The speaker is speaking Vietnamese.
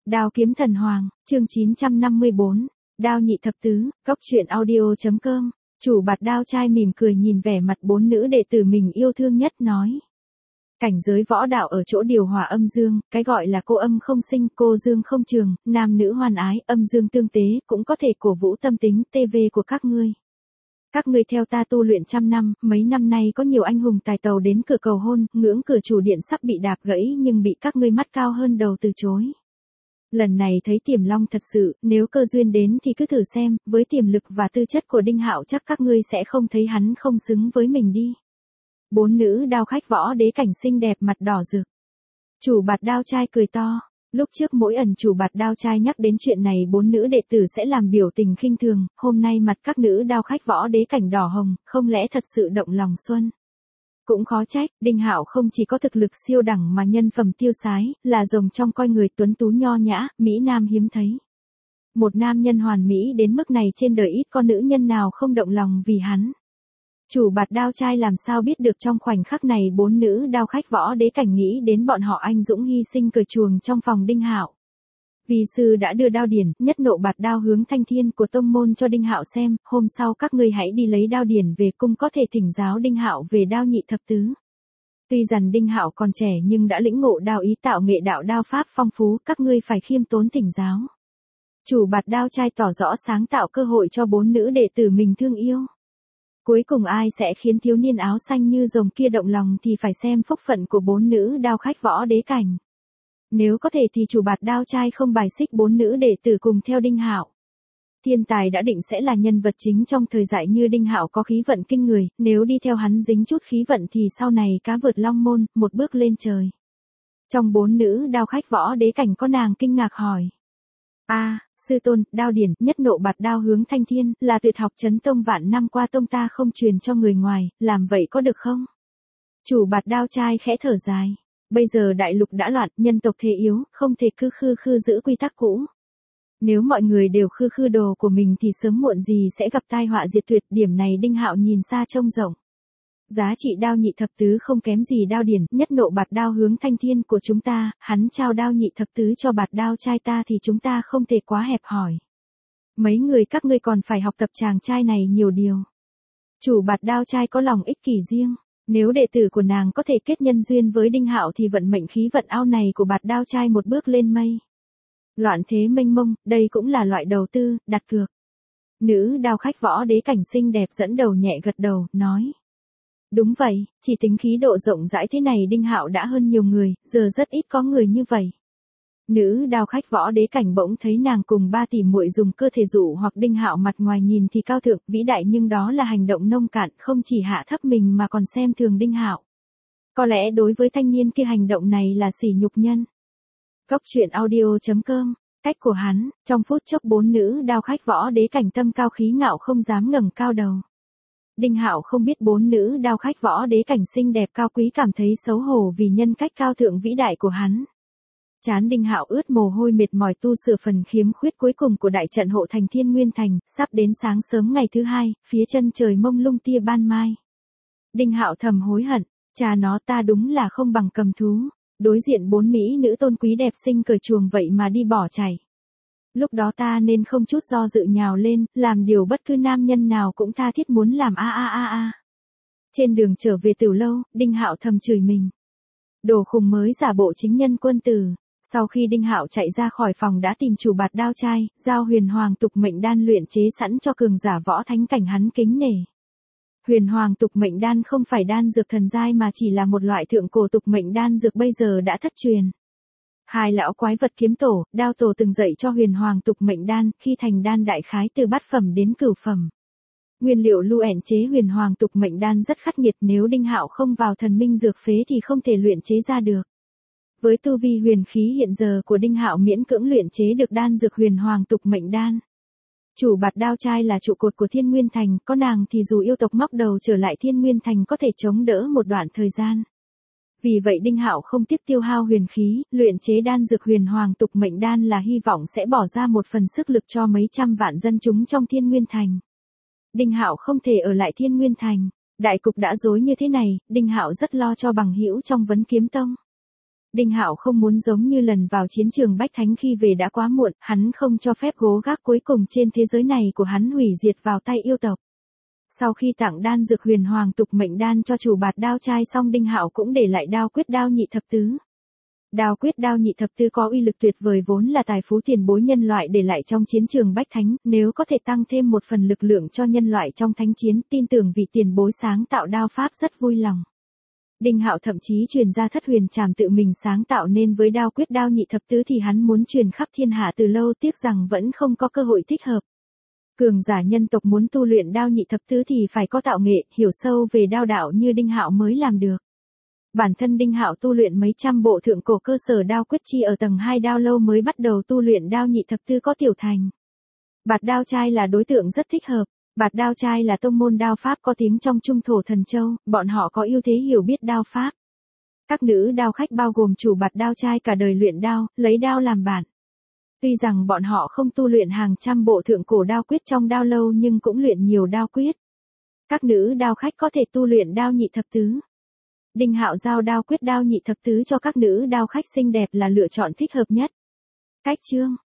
Đao kiếm thần hoàng, chương 954, Đao nhị thập tứ, Cốc truyện audio.com. Chủ Bạt Đao trai mỉm cười nhìn vẻ mặt bốn nữ đệ tử mình yêu thương nhất nói. Cảnh giới võ đạo ở chỗ điều hòa âm dương, cái gọi là cô âm không sinh, cô dương không trường, nam nữ hoan ái, âm dương tương tế, cũng có thể cổ vũ tâm tính, TV của các ngươi. Các ngươi theo ta tu luyện trăm năm, mấy năm nay có nhiều anh hùng tài tàu đến cửa cầu hôn, ngưỡng cửa chủ điện sắp bị đạp gãy nhưng bị các ngươi mắt cao hơn đầu từ chối. Lần này thấy Tiềm Long thật sự, nếu cơ duyên đến thì cứ thử xem, với tiềm lực và tư chất của Đinh Hạo chắc các ngươi sẽ không thấy hắn không xứng với mình đi. Bốn nữ đao khách võ đế cảnh xinh đẹp mặt đỏ rực. Chủ Bạt Đao trai cười to. Lúc trước mỗi ẩn chủ Bạt Đao trai nhắc đến chuyện này bốn nữ đệ tử sẽ làm biểu tình khinh thường, hôm nay mặt các nữ đao khách võ đế cảnh đỏ hồng, không lẽ thật sự động lòng xuân. Cũng khó trách, Đinh Hạo không chỉ có thực lực siêu đẳng mà nhân phẩm tiêu sái, là rồng trong coi người tuấn tú nho nhã, mỹ nam hiếm thấy. Một nam nhân hoàn mỹ đến mức này trên đời ít có nữ nhân nào không động lòng vì hắn. Chủ Bạt Đao trai làm sao biết được trong khoảnh khắc này bốn nữ đao khách võ đế cảnh nghĩ đến bọn họ anh dũng hy sinh cởi chuồng trong phòng Đinh Hạo. Vì sư đã đưa đao điển, nhất nộ bạt đao hướng thanh thiên của tông môn cho Đinh Hạo xem, hôm sau các ngươi hãy đi lấy đao điển về cung có thể thỉnh giáo Đinh Hạo về đao nhị thập tứ. Tuy rằng Đinh Hạo còn trẻ nhưng đã lĩnh ngộ đao ý tạo nghệ đạo đao pháp phong phú, các ngươi phải khiêm tốn thỉnh giáo. Chủ Bạt Đao trai tỏ rõ sáng tạo cơ hội cho bốn nữ đệ tử mình thương yêu. Cuối cùng ai sẽ khiến thiếu niên áo xanh như rồng kia động lòng thì phải xem phúc phận của bốn nữ đao khách võ đế cảnh. Nếu có thể thì chủ Bạt Đao trai không bài xích bốn nữ đệ tử cùng theo Đinh Hạo. Thiên tài đã định sẽ là nhân vật chính trong thời đại như Đinh Hạo có khí vận kinh người, nếu đi theo hắn dính chút khí vận thì sau này cá vượt long môn, một bước lên trời. Trong bốn nữ đao khách võ đế cảnh có nàng kinh ngạc hỏi. Sư tôn, đao điển, nhất nộ bạt đao hướng thanh thiên, là tuyệt học chấn tông vạn năm qua tông ta không truyền cho người ngoài, làm vậy có được không? Chủ Bạt Đao trai khẽ thở dài. Bây giờ đại lục đã loạn, nhân tộc thế yếu, không thể cứ khư giữ quy tắc cũ. Nếu mọi người đều khư đồ của mình thì sớm muộn gì sẽ gặp tai họa diệt tuyệt, điểm này Đinh Hạo nhìn xa trông rộng. Giá trị đao nhị thập tứ không kém gì đao điển, nhất nộ bạt đao hướng thanh thiên của chúng ta, hắn trao đao nhị thập tứ cho Bạt Đao trai ta thì chúng ta không thể quá hẹp hòi. Mấy người các ngươi còn phải học tập chàng trai này nhiều điều. Chủ Bạt Đao trai có lòng ích kỷ riêng, nếu đệ tử của nàng có thể kết nhân duyên với Đinh Hạo thì vận mệnh khí vận ao này của Bạt Đao trai một bước lên mây. Loạn thế mênh mông, đây cũng là loại đầu tư, đặt cược. Nữ đao khách võ đế cảnh xinh đẹp dẫn đầu nhẹ gật đầu, nói. Đúng vậy, chỉ tính khí độ rộng rãi thế này Đinh Hạo đã hơn nhiều người, giờ rất ít có người như vậy. Nữ đao khách võ đế cảnh bỗng thấy nàng cùng ba tỷ muội dùng cơ thể dụ hoặc Đinh Hạo mặt ngoài nhìn thì cao thượng, vĩ đại nhưng đó là hành động nông cạn, không chỉ hạ thấp mình mà còn xem thường Đinh Hạo. Có lẽ đối với thanh niên kia hành động này là sỉ nhục nhân. Cốc truyện audio.com. Cách của hắn, trong phút chốc bốn nữ đao khách võ đế cảnh tâm cao khí ngạo không dám ngẩng cao đầu. Đinh Hạo không biết bốn nữ đao khách võ đế cảnh xinh đẹp cao quý cảm thấy xấu hổ vì nhân cách cao thượng vĩ đại của hắn. Trán Đinh Hạo ướt mồ hôi mệt mỏi tu sửa phần khiếm khuyết cuối cùng của đại trận hộ thành Thiên Nguyên Thành, sắp đến sáng sớm ngày thứ hai, phía chân trời mông lung tia ban mai. Đinh Hạo thầm hối hận, cha nó ta đúng là không bằng cầm thú, đối diện bốn mỹ nữ tôn quý đẹp xinh cởi chuồng vậy mà đi bỏ chạy. Lúc đó ta nên không chút do dự nhào lên, làm điều bất cứ nam nhân nào cũng tha thiết muốn làm Trên đường trở về Tử Lâu, Đinh Hạo thầm chửi mình. Đồ khùng mới giả bộ chính nhân quân tử. Sau khi Đinh Hạo chạy ra khỏi phòng đã tìm chủ Bạt Đao trai, giao huyền hoàng tục mệnh đan luyện chế sẵn cho cường giả võ thánh cảnh hắn kính nể. Huyền hoàng tục mệnh đan không phải đan dược thần giai mà chỉ là một loại thượng cổ tục mệnh đan dược bây giờ đã thất truyền. Hai lão quái vật kiếm tổ, đao tổ từng dạy cho huyền hoàng tục mệnh đan, khi thành đan đại khái từ bát phẩm đến cửu phẩm. Nguyên liệu luyện chế huyền hoàng tục mệnh đan rất khắc nghiệt, nếu Đinh Hạo không vào thần minh dược phế thì không thể luyện chế ra được. Với tu vi huyền khí hiện giờ của Đinh Hạo miễn cưỡng luyện chế được đan dược huyền hoàng tục mệnh đan. Chủ Bạt Đao trai là trụ cột của Thiên Nguyên Thành, có nàng thì dù yêu tộc móc đầu trở lại Thiên Nguyên Thành có thể chống đỡ một đoạn thời gian. Vì vậy Đinh Hạo không tiếc tiêu hao huyền khí, luyện chế đan dược huyền hoàng tục mệnh đan là hy vọng sẽ bỏ ra một phần sức lực cho mấy trăm vạn dân chúng trong Thiên Nguyên Thành. Đinh Hạo không thể ở lại Thiên Nguyên Thành, đại cục đã rối như thế này, Đinh Hạo rất lo cho bằng hữu trong Vấn Kiếm Tông. Đinh Hạo không muốn giống như lần vào chiến trường Bách Thánh khi về đã quá muộn, hắn không cho phép gố gác cuối cùng trên thế giới này của hắn hủy diệt vào tay yêu tộc. Sau khi tặng đan dược huyền hoàng tục mệnh đan cho chủ bạt đao trai xong, Đinh Hạo cũng để lại đao quyết đao nhị thập tứ. Đao quyết đao nhị thập tứ có uy lực tuyệt vời, vốn là tài phú tiền bối nhân loại để lại trong chiến trường Bách Thánh, nếu có thể tăng thêm một phần lực lượng cho nhân loại trong thánh chiến, tin tưởng vị tiền bối sáng tạo đao pháp rất vui lòng. Đinh Hạo thậm chí truyền ra thất huyền trảm tự mình sáng tạo nên với đao quyết đao nhị thập tứ thì hắn muốn truyền khắp thiên hạ từ lâu, tiếc rằng vẫn không có cơ hội thích hợp. Cường giả nhân tộc muốn tu luyện đao nhị thập tứ thì phải có tạo nghệ, hiểu sâu về đao đạo như Đinh Hạo mới làm được. Bản thân Đinh Hạo tu luyện mấy trăm bộ thượng cổ cơ sở đao quyết chi ở tầng 2 đao lâu mới bắt đầu tu luyện đao nhị thập tứ có tiểu thành. Bạt đao trai là đối tượng rất thích hợp. Bạt đao trai là tông môn đao pháp có tiếng trong Trung Thổ Thần Châu, bọn họ có ưu thế hiểu biết đao pháp. Các nữ đao khách bao gồm chủ bạt đao trai cả đời luyện đao, lấy đao làm bản. Tuy rằng bọn họ không tu luyện hàng trăm bộ thượng cổ đao quyết trong đao lâu nhưng cũng luyện nhiều đao quyết. Các nữ đao khách có thể tu luyện đao nhị thập tứ. Đinh Hạo giao đao quyết đao nhị thập tứ cho các nữ đao khách xinh đẹp là lựa chọn thích hợp nhất. Cách chương